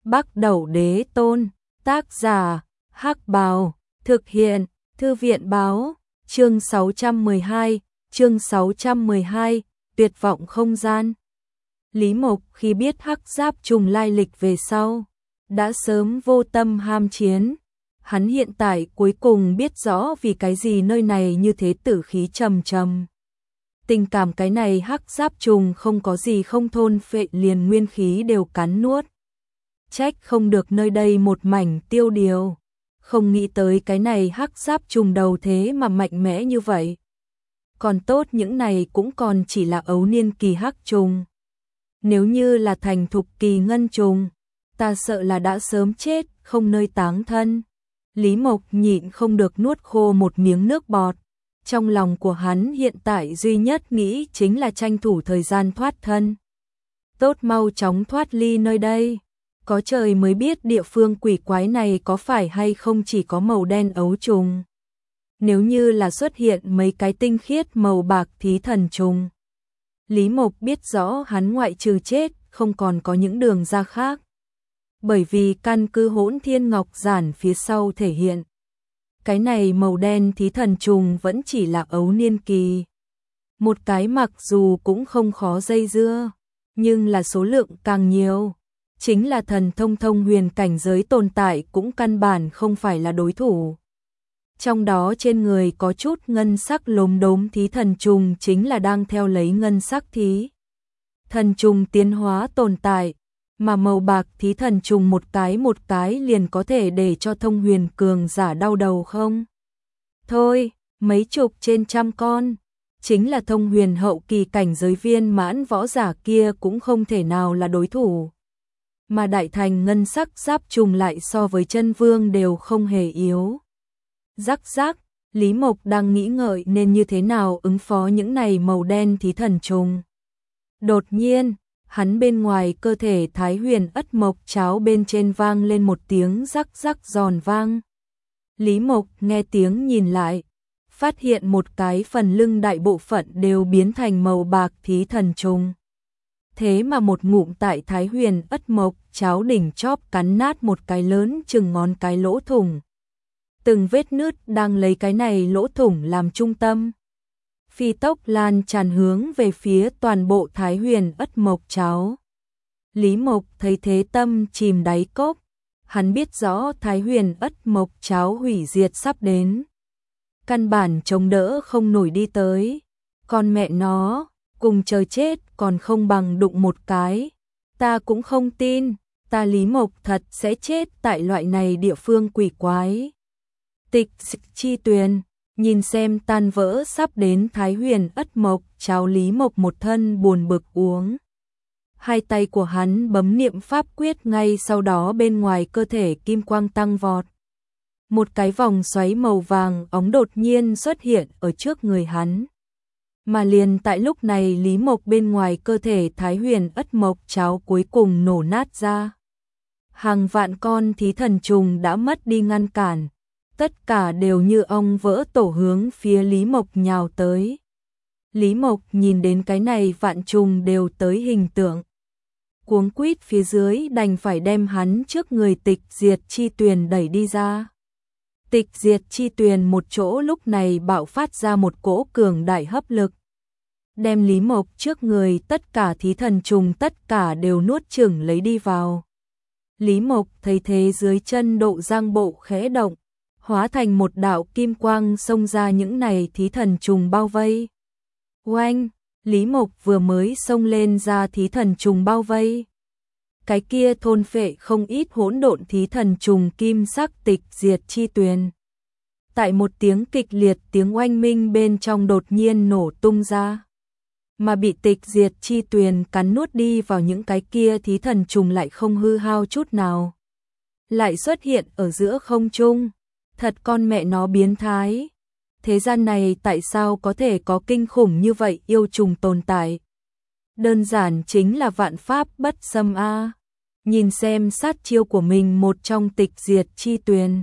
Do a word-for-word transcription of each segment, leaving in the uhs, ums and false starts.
Bắc Đẩu Đế Tôn, tác giả, Hắc Bào, thực hiện, Thư viện báo, chương sáu trăm mười hai, chương sáu trăm mười hai, tuyệt vọng không gian. Lý Mộc khi biết Hắc Giáp Trùng lai lịch về sau, đã sớm vô tâm ham chiến. Hắn hiện tại cuối cùng biết rõ vì cái gì nơi này như thế tử khí trầm trầm. Tình cảm cái này Hắc Giáp Trùng không có gì không thôn phệ, liền nguyên khí đều cắn nuốt. Trách không được nơi đây một mảnh tiêu điều. Không nghĩ tới cái này Hắc Giáp Trùng đầu thế mà mạnh mẽ như vậy. Còn tốt những này cũng còn chỉ là ấu niên kỳ Hắc Trùng. Nếu như là thành thục kỳ Ngân Trùng, ta sợ là đã sớm chết, không nơi táng thân. Lý Mộc nhịn không được nuốt khô một miếng nước bọt. Trong lòng của hắn hiện tại duy nhất nghĩ chính là tranh thủ thời gian thoát thân. Tốt mau chóng thoát ly nơi đây. Có trời mới biết địa phương quỷ quái này có phải hay không chỉ có màu đen ấu trùng. Nếu như là xuất hiện mấy cái tinh khiết màu bạc thí thần trùng. Lý Mộc biết rõ hắn ngoại trừ chết không còn có những đường ra khác. Bởi vì căn cứ Hỗn Thiên Ngọc Giản phía sau thể hiện. Cái này màu đen thí thần trùng vẫn chỉ là ấu niên kỳ. Một cái mặc dù cũng không khó dây dưa, nhưng là số lượng càng nhiều. Chính là thần thông thông huyền cảnh giới tồn tại cũng căn bản không phải là đối thủ. Trong đó trên người có chút ngân sắc lốm đốm thí thần trùng chính là đang theo lấy ngân sắc thí thần trùng tiến hóa tồn tại. Mà màu bạc thí thần trùng một cái một cái liền có thể để cho thông huyền cường giả đau đầu không? Thôi, mấy chục trên trăm con, chính là thông huyền hậu kỳ cảnh giới viên mãn võ giả kia cũng không thể nào là đối thủ. Mà đại thành ngân sắc giáp trùng lại so với chân vương đều không hề yếu. Rắc rắc, Lý Mộc đang nghĩ ngợi nên như thế nào ứng phó những này màu đen thí thần trùng. Đột nhiên, hắn bên ngoài cơ thể Thái Huyền Ất Mộc cháo bên trên vang lên một tiếng rắc rắc giòn vang. Lý Mộc nghe tiếng nhìn lại, phát hiện một cái phần lưng đại bộ phận đều biến thành màu bạc thí thần trùng. Thế mà một ngụm tại Thái Huyền Ất Mộc cháo đỉnh chóp cắn nát một cái lớn chừng ngón cái lỗ thủng. Từng vết nứt đang lấy cái này lỗ thủng làm trung tâm. Phi tốc lan tràn hướng về phía toàn bộ Thái Huyền Ất Mộc cháo. Lý Mộc thấy thế tâm chìm đáy cốc, hắn biết rõ Thái Huyền Ất Mộc cháo hủy diệt sắp đến. Căn bản chống đỡ không nổi đi tới, con mẹ nó, cùng trời chết còn không bằng đụng một cái. Ta cũng không tin, ta Lý Mộc thật sẽ chết tại loại này địa phương quỷ quái. Tịch chi tuyền. Nhìn xem tan vỡ sắp đến Thái Huyền Ất Mộc cháo, Lý Mộc một thân buồn bực uống. Hai tay của hắn bấm niệm pháp quyết, ngay sau đó bên ngoài cơ thể kim quang tăng vọt. Một cái vòng xoáy màu vàng óng đột nhiên xuất hiện ở trước người hắn. Mà liền tại lúc này Lý Mộc bên ngoài cơ thể Thái Huyền Ất Mộc cháo cuối cùng nổ nát ra. Hàng vạn con thí thần trùng đã mất đi ngăn cản. Tất cả đều như ong vỡ tổ hướng phía Lý Mộc nhào tới. Lý Mộc nhìn đến cái này vạn trùng đều tới hình tượng. Cuống quýt phía dưới đành phải đem hắn trước người tịch diệt chi tuyền đẩy đi ra. Tịch diệt chi tuyền một chỗ lúc này bạo phát ra một cỗ cường đại hấp lực. Đem Lý Mộc trước người tất cả thí thần trùng tất cả đều nuốt chửng lấy đi vào. Lý Mộc thấy thế dưới chân độ giang bộ khẽ động. Hóa thành một đạo kim quang xông ra những này thí thần trùng bao vây. Oanh, Lý Mộc vừa mới xông lên ra thí thần trùng bao vây. Cái kia thôn phệ không ít hỗn độn thí thần trùng kim sắc tịch diệt chi tuyền. Tại một tiếng kịch liệt tiếng oanh minh bên trong đột nhiên nổ tung ra. Mà bị tịch diệt chi tuyền cắn nuốt đi vào những cái kia thí thần trùng lại không hư hao chút nào. Lại xuất hiện ở giữa không trung. Thật con mẹ nó biến thái. Thế gian này tại sao có thể có kinh khủng như vậy yêu trùng tồn tại? Đơn giản chính là vạn pháp bất xâm a. Nhìn xem sát chiêu của mình một trong tịch diệt chi tuyền.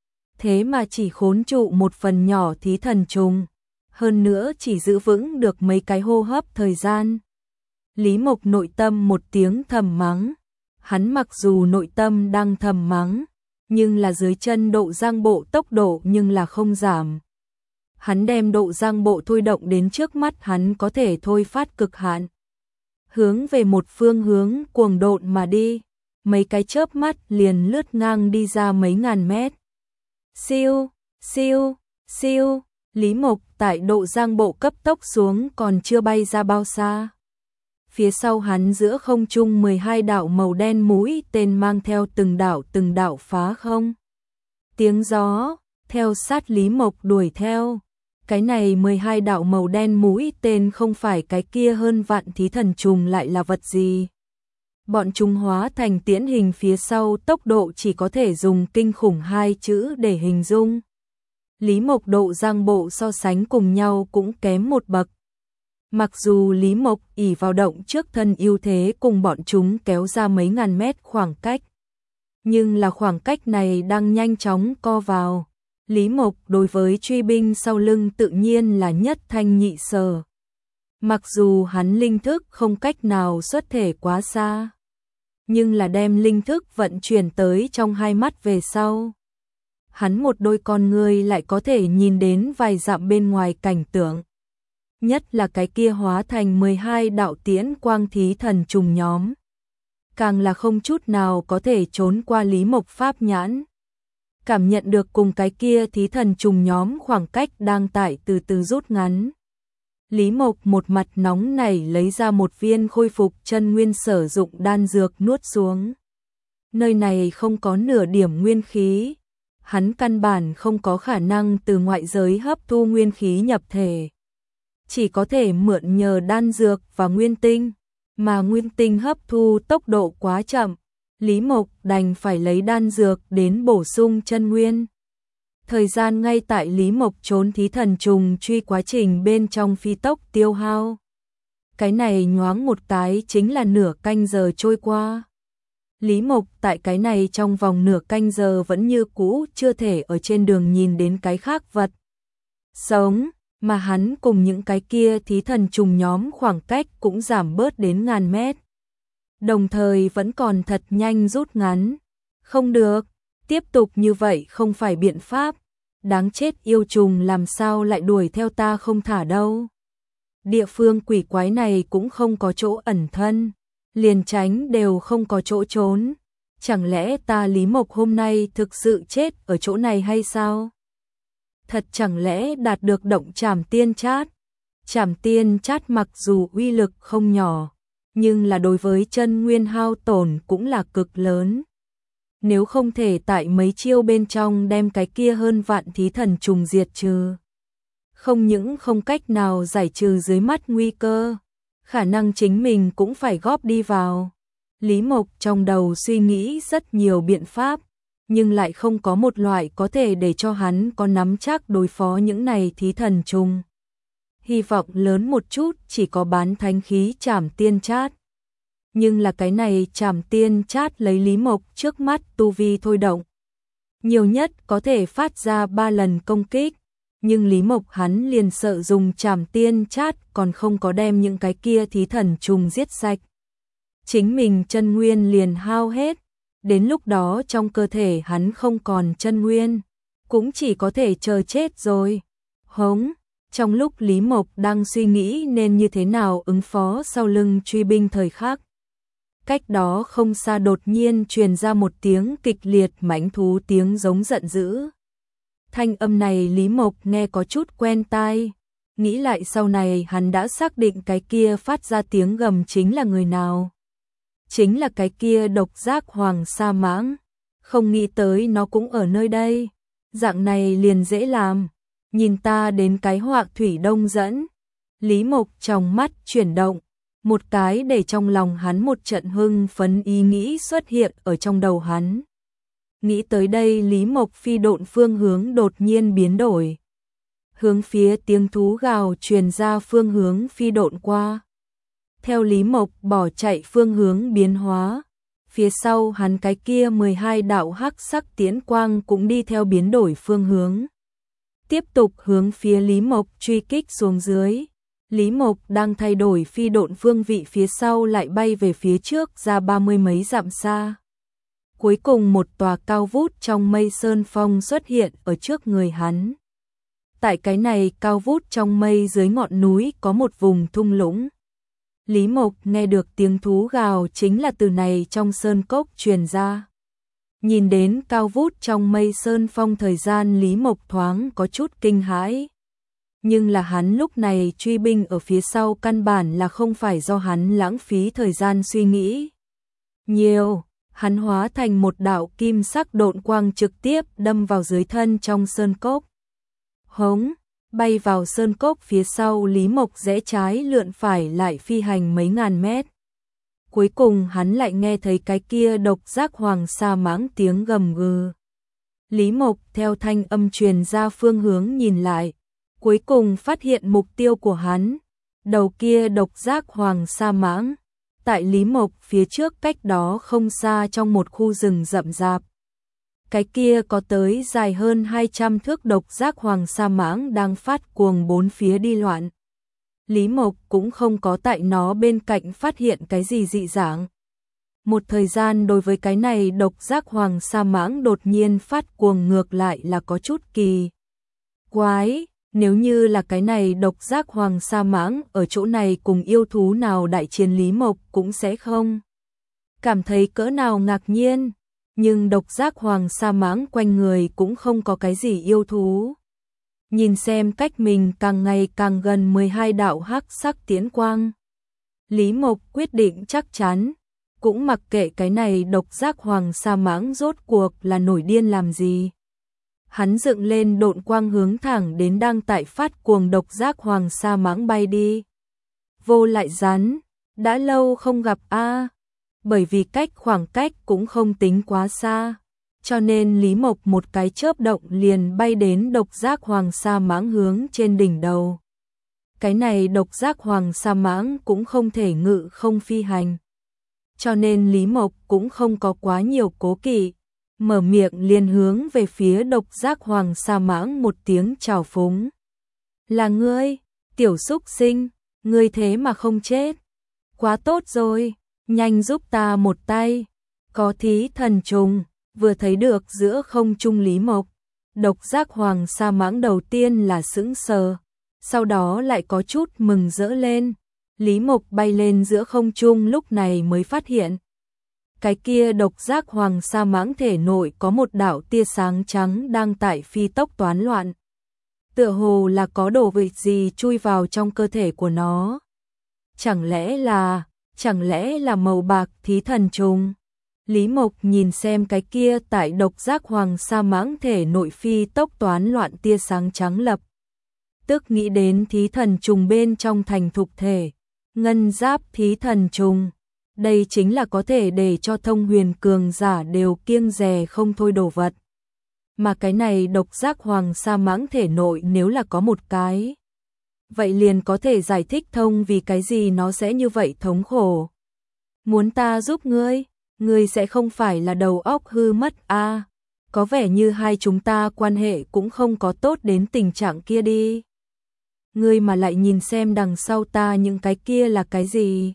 Thế mà chỉ khốn trụ một phần nhỏ thí thần trùng. Hơn nữa chỉ giữ vững được mấy cái hô hấp thời gian. Lý Mộc nội tâm một tiếng thầm mắng. Hắn mặc dù nội tâm đang thầm mắng, nhưng là dưới chân độ giang bộ tốc độ nhưng là không giảm. Hắn đem độ giang bộ thôi động đến trước mắt hắn có thể thôi phát cực hạn. Hướng về một phương hướng cuồng độn mà đi, mấy cái chớp mắt liền lướt ngang đi ra mấy ngàn mét. Siêu, siêu, siêu, Lý Mộc tại độ giang bộ cấp tốc xuống còn chưa bay ra bao xa. Phía sau hắn giữa không trung mười hai đạo màu đen mũi tên mang theo từng đạo từng đạo phá không. Tiếng gió, theo sát Lý Mộc đuổi theo. Cái này mười hai đạo màu đen mũi tên không phải cái kia hơn vạn thí thần trùng lại là vật gì. Bọn chúng hóa thành tiễn hình phía sau tốc độ chỉ có thể dùng kinh khủng hai chữ để hình dung. Lý Mộc độ giang bộ so sánh cùng nhau cũng kém một bậc. Mặc dù Lý Mộc ỷ vào động trước thân ưu thế cùng bọn chúng kéo ra mấy ngàn mét khoảng cách. Nhưng là khoảng cách này đang nhanh chóng co vào. Lý Mộc đối với truy binh sau lưng tự nhiên là nhất thanh nhị sở. Mặc dù hắn linh thức không cách nào xuất thể quá xa, nhưng là đem linh thức vận chuyển tới trong hai mắt về sau. Hắn một đôi con ngươi lại có thể nhìn đến vài dặm bên ngoài cảnh tượng. Nhất là cái kia hóa thành mười hai đạo tiễn quang thí thần trùng nhóm. Càng là không chút nào có thể trốn qua Lý Mộc pháp nhãn. Cảm nhận được cùng cái kia thí thần trùng nhóm khoảng cách đang tại từ từ rút ngắn. Lý Mộc một mặt nóng nảy lấy ra một viên khôi phục chân nguyên sử dụng đan dược nuốt xuống. Nơi này không có nửa điểm nguyên khí. Hắn căn bản không có khả năng từ ngoại giới hấp thu nguyên khí nhập thể. Chỉ có thể mượn nhờ đan dược và nguyên tinh, mà nguyên tinh hấp thu tốc độ quá chậm. Lý Mộc đành phải lấy đan dược đến bổ sung chân nguyên. Thời gian ngay tại Lý Mộc trốn thí thần trùng truy quá trình bên trong phi tốc tiêu hao. Cái này nhoáng một cái chính là nửa canh giờ trôi qua. Lý Mộc tại cái này trong vòng nửa canh giờ vẫn như cũ chưa thể ở trên đường nhìn đến cái khác vật sống, mà hắn cùng những cái kia thí thần trùng nhóm khoảng cách cũng giảm bớt đến ngàn mét. Đồng thời vẫn còn thật nhanh rút ngắn. Không được, tiếp tục như vậy không phải biện pháp. Đáng chết yêu trùng làm sao lại đuổi theo ta không thả đâu. Địa phương quỷ quái này cũng không có chỗ ẩn thân, liền tránh đều không có chỗ trốn. Chẳng lẽ ta Lý Mộc hôm nay thực sự chết ở chỗ này hay sao? Thật chẳng lẽ đạt được động trảm tiên chát? Trảm tiên chát mặc dù uy lực không nhỏ, nhưng là đối với chân nguyên hao tổn cũng là cực lớn. Nếu không thể tại mấy chiêu bên trong đem cái kia hơn vạn thí thần trùng diệt trừ, không những không cách nào giải trừ dưới mắt nguy cơ, khả năng chính mình cũng phải góp đi vào. Lý Mộc trong đầu suy nghĩ rất nhiều biện pháp, nhưng lại không có một loại có thể để cho hắn có nắm chắc đối phó những này thí thần trùng. Hy vọng lớn một chút chỉ có bán thánh khí trảm tiên chát. Nhưng là cái này trảm tiên chát lấy Lý Mộc trước mắt tu vi thôi động. Nhiều nhất có thể phát ra ba lần công kích, nhưng Lý Mộc hắn liền sợ dùng trảm tiên chát còn không có đem những cái kia thí thần trùng giết sạch. Chính mình chân nguyên liền hao hết, đến lúc đó trong cơ thể hắn không còn chân nguyên, cũng chỉ có thể chờ chết rồi. Hống, trong lúc Lý Mộc đang suy nghĩ nên như thế nào ứng phó sau lưng truy binh thời khắc. Cách đó không xa đột nhiên truyền ra một tiếng kịch liệt mãnh thú tiếng giống giận dữ. Thanh âm này Lý Mộc nghe có chút quen tai, nghĩ lại sau này hắn đã xác định cái kia phát ra tiếng gầm chính là người nào. Chính là cái kia độc giác hoàng sa mãng, không nghĩ tới nó cũng ở nơi đây, dạng này liền dễ làm, nhìn ta đến cái họa thủy đông dẫn. Lý Mộc trong mắt chuyển động, một cái để trong lòng hắn một trận hưng phấn ý nghĩ xuất hiện ở trong đầu hắn. Nghĩ tới đây Lý Mộc phi độn phương hướng đột nhiên biến đổi. Hướng phía tiếng thú gào truyền ra phương hướng phi độn qua. Theo Lý Mộc bỏ chạy phương hướng biến hóa, phía sau hắn cái kia mười hai đạo hắc sắc tiễn quang cũng đi theo biến đổi phương hướng. Tiếp tục hướng phía Lý Mộc truy kích xuống dưới. Lý Mộc đang thay đổi phi độn phương vị phía sau lại bay về phía trước ra ba mươi mấy dặm xa. Cuối cùng một tòa cao vút trong mây sơn phong xuất hiện ở trước người hắn. Tại cái này cao vút trong mây dưới ngọn núi có một vùng thung lũng. Lý Mộc nghe được tiếng thú gào chính là từ này trong sơn cốc truyền ra. Nhìn đến cao vút trong mây sơn phong thời gian Lý Mộc thoáng có chút kinh hãi. Nhưng là hắn lúc này truy binh ở phía sau căn bản là không phải do hắn lãng phí thời gian suy nghĩ. Nhiều, hắn hóa thành một đạo kim sắc độn quang trực tiếp đâm vào dưới thân trong sơn cốc. Hống, bay vào sơn cốc phía sau Lý Mộc rẽ trái lượn phải lại phi hành mấy ngàn mét. Cuối cùng hắn lại nghe thấy cái kia độc giác hoàng sa mãng tiếng gầm gừ. Lý Mộc theo thanh âm truyền ra phương hướng nhìn lại. Cuối cùng phát hiện mục tiêu của hắn, đầu kia độc giác hoàng sa mãng, tại Lý Mộc phía trước cách đó không xa trong một khu rừng rậm rạp. Cái kia có tới dài hơn hai trăm thước độc giác hoàng sa mãng đang phát cuồng bốn phía đi loạn. Lý Mộc cũng không có tại nó bên cạnh phát hiện cái gì dị dạng. Một thời gian đối với cái này độc giác hoàng sa mãng đột nhiên phát cuồng ngược lại là có chút kỳ quái. Nếu như là cái này độc giác hoàng sa mãng ở chỗ này cùng yêu thú nào đại chiến Lý Mộc cũng sẽ không cảm thấy cỡ nào ngạc nhiên. Nhưng độc giác hoàng sa mãng quanh người cũng không có cái gì yêu thú. Nhìn xem cách mình càng ngày càng gần mười hai đạo hắc sắc tiến quang. Lý Mộc quyết định chắc chắn, cũng mặc kệ cái này độc giác hoàng sa mãng rốt cuộc là nổi điên làm gì. Hắn dựng lên độn quang hướng thẳng đến đang tại phát cuồng độc giác hoàng sa mãng bay đi. Vô lại rắn, đã lâu không gặp a. Bởi vì cách khoảng cách cũng không tính quá xa, cho nên Lý Mộc một cái chớp động liền bay đến độc giác hoàng sa mãng hướng trên đỉnh đầu. Cái này độc giác hoàng sa mãng cũng không thể ngự không phi hành. Cho nên Lý Mộc cũng không có quá nhiều cố kỵ. Mở miệng liền hướng về phía độc giác hoàng sa mãng một tiếng chào phúng. Là ngươi, tiểu súc sinh, ngươi thế mà không chết. Quá tốt rồi, nhanh giúp ta một tay. Có thí thần trùng, vừa thấy được giữa không trung Lý Mộc. Độc giác hoàng sa mãng đầu tiên là sững sờ, sau đó lại có chút mừng rỡ lên. Lý Mộc bay lên giữa không trung lúc này mới phát hiện. Cái kia độc giác hoàng sa mãng thể nội có một đạo tia sáng trắng đang tại phi tốc toán loạn. Tựa hồ là có đồ vật gì chui vào trong cơ thể của nó. Chẳng lẽ là, chẳng lẽ là màu bạc thí thần trùng? Lý Mộc nhìn xem cái kia tại độc giác hoàng sa mãng thể nội phi tốc toán loạn tia sáng trắng lập. Tức nghĩ đến thí thần trùng bên trong thành thục thể, ngân giáp thí thần trùng. Đây chính là có thể để cho thông huyền cường giả đều kiêng dè không thôi đồ vật. Mà cái này độc giác hoàng sa mãng thể nội nếu là có một cái, vậy liền có thể giải thích thông vì cái gì nó sẽ như vậy thống khổ. Muốn ta giúp ngươi, ngươi sẽ không phải là đầu óc hư mất a? À, có vẻ như hai chúng ta quan hệ cũng không có tốt đến tình trạng kia đi. Ngươi mà lại nhìn xem đằng sau ta những cái kia là cái gì?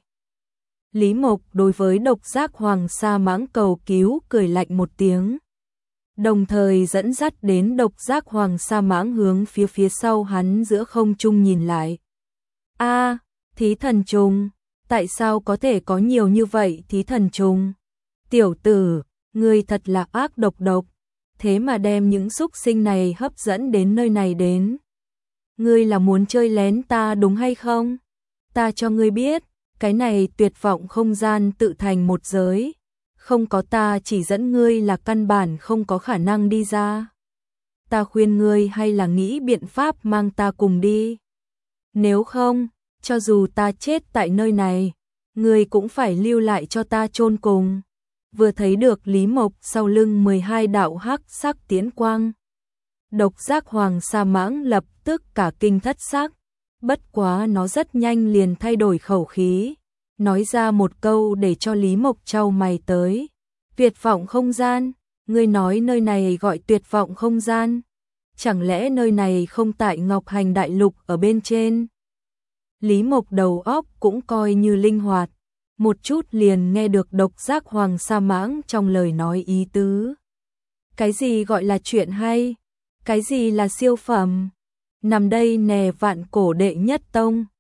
Lý Mộc đối với độc giác hoàng sa mãng cầu cứu cười lạnh một tiếng. Đồng thời dẫn dắt đến độc giác hoàng sa mãng hướng phía phía sau hắn giữa không trung nhìn lại. A, à, thí thần trùng, tại sao có thể có nhiều như vậy thí thần trùng? Tiểu tử, ngươi thật là ác độc độc, thế mà đem những xúc sinh này hấp dẫn đến nơi này đến. Ngươi là muốn chơi lén ta đúng hay không? Ta cho ngươi biết, cái này tuyệt vọng không gian tự thành một giới. Không có ta chỉ dẫn ngươi là căn bản không có khả năng đi ra. Ta khuyên ngươi hay là nghĩ biện pháp mang ta cùng đi. Nếu không, cho dù ta chết tại nơi này, ngươi cũng phải lưu lại cho ta chôn cùng. Vừa thấy được Lý Mộc sau lưng mười hai đạo hắc sắc tiến quang. Độc giác hoàng sa mãng lập tức cả kinh thất sắc. Bất quá nó rất nhanh liền thay đổi khẩu khí. Nói ra một câu để cho Lý Mộc chau mày tới. Tuyệt vọng không gian, ngươi nói nơi này gọi tuyệt vọng không gian. Chẳng lẽ nơi này không tại Ngọc Hành Đại Lục ở bên trên? Lý Mộc đầu óc cũng coi như linh hoạt, một chút liền nghe được độc giác Hoàng Sa Mãng trong lời nói ý tứ. Cái gì gọi là chuyện hay? Cái gì là siêu phẩm? Nằm đây nè vạn cổ đệ nhất tông,